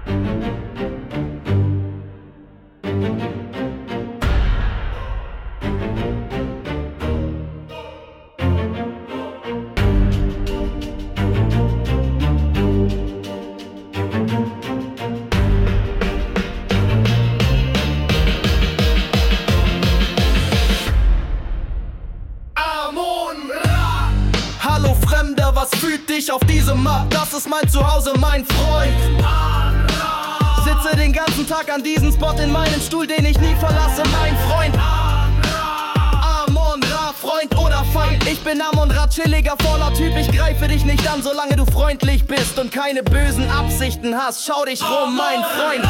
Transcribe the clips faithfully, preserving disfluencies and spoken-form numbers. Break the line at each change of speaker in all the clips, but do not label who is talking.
Hallo Fremder, was fühlt dich auf diesem Markt? Das ist mein Zuhause, mein Freund. Sitze den ganzen Tag an diesem Spot in meinem Stuhl, den ich nie verlasse, mein Freund. Amon Ra, Freund oder Feind? Ich bin Amon Ra, chilliger, voller Typ. Ich greife dich nicht an, solange du freundlich bist und keine bösen Absichten hast. Schau dich rum, mein Freund.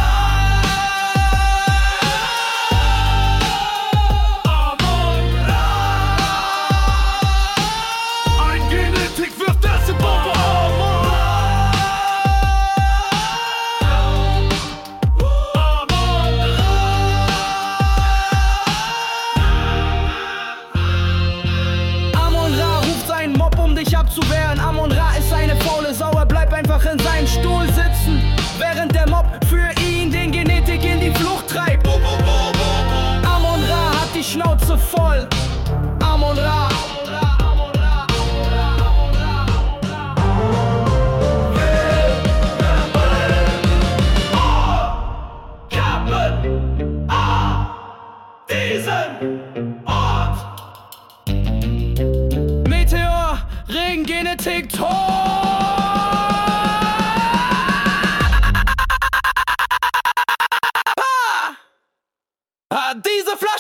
Abzuwehren. Amon Ra ist eine faule Sau, er bleibt einfach in seinem Stuhl sitzen, während der Mob für ihn den Genetik in die Flucht treibt. Amon Ra hat die Schnauze voll. Amon Ra. Kappen an diesem Ort. Meteor, Regen, Genetik, Tor! Ah! Ah, diese Fl